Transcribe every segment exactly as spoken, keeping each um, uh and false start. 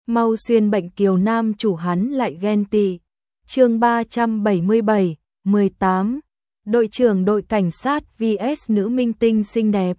mau xuyên bệnh kiều nam chủ hắn lại ghen tị. Chương ba trăm bảy mươi bảy, mười tám. Đội trưởng đội cảnh sát vs nữ minh tinh xinh đẹp.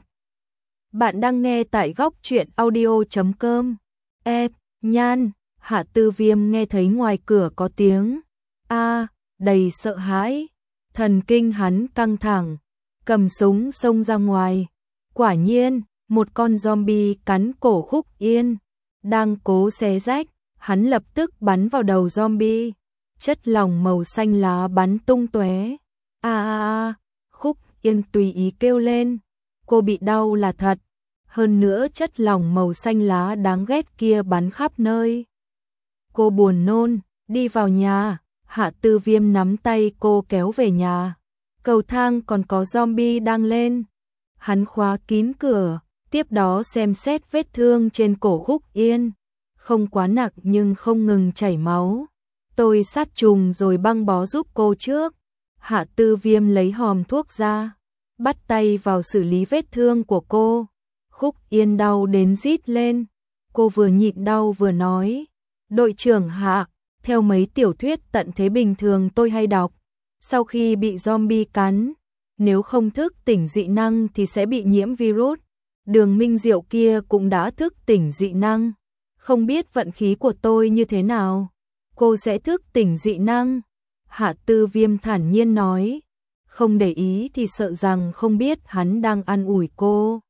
Bạn đang nghe tại góc truyện audio chấm com. E, Nhan, Hạ Tư Viêm nghe thấy ngoài cửa có tiếng a, đầy sợ hãi, thần kinh hắn căng thẳng, cầm súng xông ra ngoài. Quả nhiên, một con zombie cắn cổ Khúc Yên, đang cố xé rách, hắn lập tức bắn vào đầu zombie, chất lỏng màu xanh lá bắn tung tóe. A a a, Khúc Yên tùy ý kêu lên, cô bị đau là thật, hơn nữa chất lỏng màu xanh lá đáng ghét kia bắn khắp nơi. Cô buồn nôn, đi vào nhà. Hạ Tư Viêm nắm tay cô kéo về nhà. Cầu thang còn có zombie đang lên. Hắn khóa kín cửa, tiếp đó xem xét vết thương trên cổ Khúc Yên. Không quá nặng nhưng không ngừng chảy máu. Tôi sát trùng rồi băng bó giúp cô trước. Hạ Tư Viêm lấy hòm thuốc ra, bắt tay vào xử lý vết thương của cô. Khúc Yên đau đến rít lên. Cô vừa nhịn đau vừa nói, đội trưởng Hạ, theo mấy tiểu thuyết tận thế bình thường tôi hay đọc, sau khi bị zombie cắn, nếu không thức tỉnh dị năng thì sẽ bị nhiễm virus. Đường Minh Diệu kia cũng đã thức tỉnh dị năng, không biết vận khí của tôi như thế nào. Cô sẽ thức tỉnh dị năng. Hạ Tư Viêm thản nhiên nói, không để ý thì sợ rằng không biết hắn đang an ủi cô.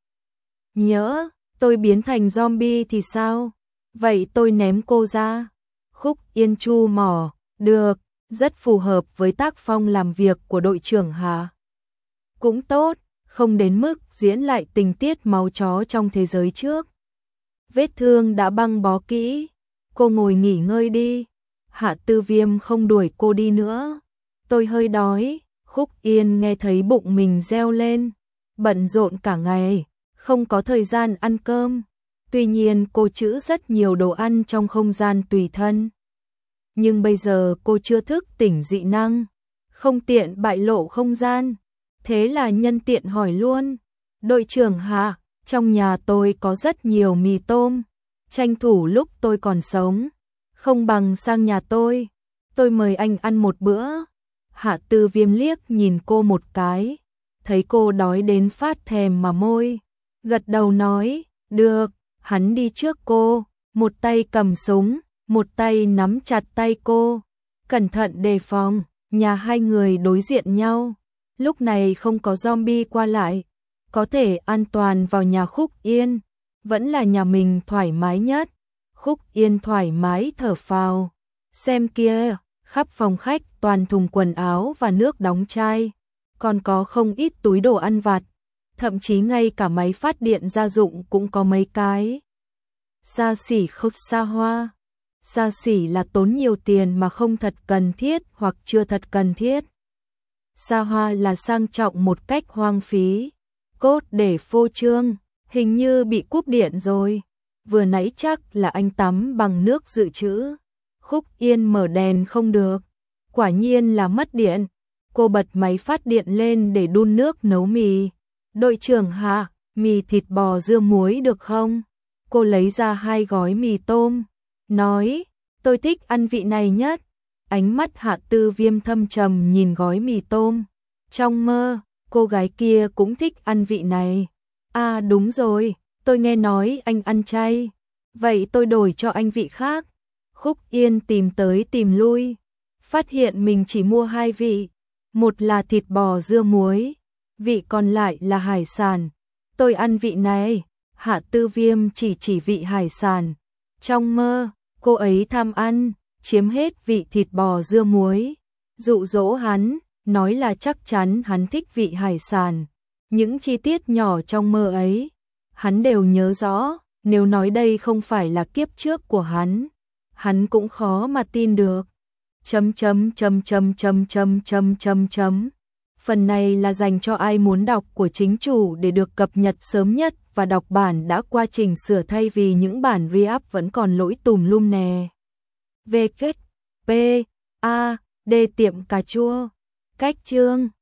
Nhỡ tôi biến thành zombie thì sao? Vậy tôi ném cô ra. Khúc Yên chu mỏ, được, rất phù hợp với tác phong làm việc của đội trưởng Hạ. Cũng tốt, không đến mức diễn lại tình tiết máu chó trong thế giới trước. Vết thương đã băng bó kỹ, cô ngồi nghỉ ngơi đi. Hạ Tư Viêm không đuổi cô đi nữa. Tôi hơi đói. Khúc Yên nghe thấy bụng mình reo lên, bận rộn cả ngày, không có thời gian ăn cơm. Tuy nhiên cô trữ rất nhiều đồ ăn trong không gian tùy thân. Nhưng bây giờ cô chưa thức tỉnh dị năng, không tiện bại lộ không gian. Thế là nhân tiện hỏi luôn, đội trưởng Hạ, trong nhà tôi có rất nhiều mì tôm, tranh thủ lúc tôi còn sống, không bằng sang nhà tôi, tôi mời anh ăn một bữa. Hạ Tư Viêm liếc nhìn cô một cái, thấy cô đói đến phát thèm mà môi, gật đầu nói, được. Hắn đi trước cô, một tay cầm súng, một tay nắm chặt tay cô, cẩn thận đề phòng. Nhà hai người đối diện nhau, lúc này không có zombie qua lại, có thể an toàn vào nhà Khúc Yên, vẫn là nhà mình thoải mái nhất. Khúc Yên thoải mái thở phào, xem kia, khắp phòng khách toàn thùng quần áo và nước đóng chai, còn có không ít túi đồ ăn vặt, thậm chí ngay cả máy phát điện gia dụng cũng có mấy cái. Xa xỉ không xa hoa. Xa xỉ là tốn nhiều tiền mà không thật cần thiết hoặc chưa thật cần thiết. Xa hoa là sang trọng một cách hoang phí. Cốt để phô trương, hình như bị cúp điện rồi. Vừa nãy chắc là anh tắm bằng nước dự trữ. Khúc Yên mở đèn không được. Quả nhiên là mất điện. Cô bật máy phát điện lên để đun nước nấu mì. Đội trưởng Hạ, mì thịt bò dưa muối được không? Cô lấy ra hai gói mì tôm, nói, tôi thích ăn vị này nhất. Ánh mắt Hạ Tư Viêm thâm trầm nhìn gói mì tôm. Trong mơ, cô gái kia cũng thích ăn vị này. À đúng rồi, tôi nghe nói anh ăn chay. Vậy tôi đổi cho anh vị khác. Khúc Yên tìm tới tìm lui, phát hiện mình chỉ mua hai vị. Một là thịt bò dưa muối, vị còn lại là hải sản. Tôi ăn vị này. Hạ Tư Viêm chỉ chỉ vị hải sản. Trong mơ, cô ấy tham ăn, chiếm hết vị thịt bò dưa muối, dụ dỗ hắn, nói là chắc chắn hắn thích vị hải sản. Những chi tiết nhỏ trong mơ ấy, hắn đều nhớ rõ, nếu nói đây không phải là kiếp trước của hắn, hắn cũng khó mà tin được. Chấm chấm chấm chấm chấm chấm chấm chấm chấm. Phần này là dành cho ai muốn đọc của chính chủ để được cập nhật sớm nhất và đọc bản đã qua trình sửa thay vì những bản re-up vẫn còn lỗi tùm lum nè. V kết P A D tiệm cà chua. Cách chương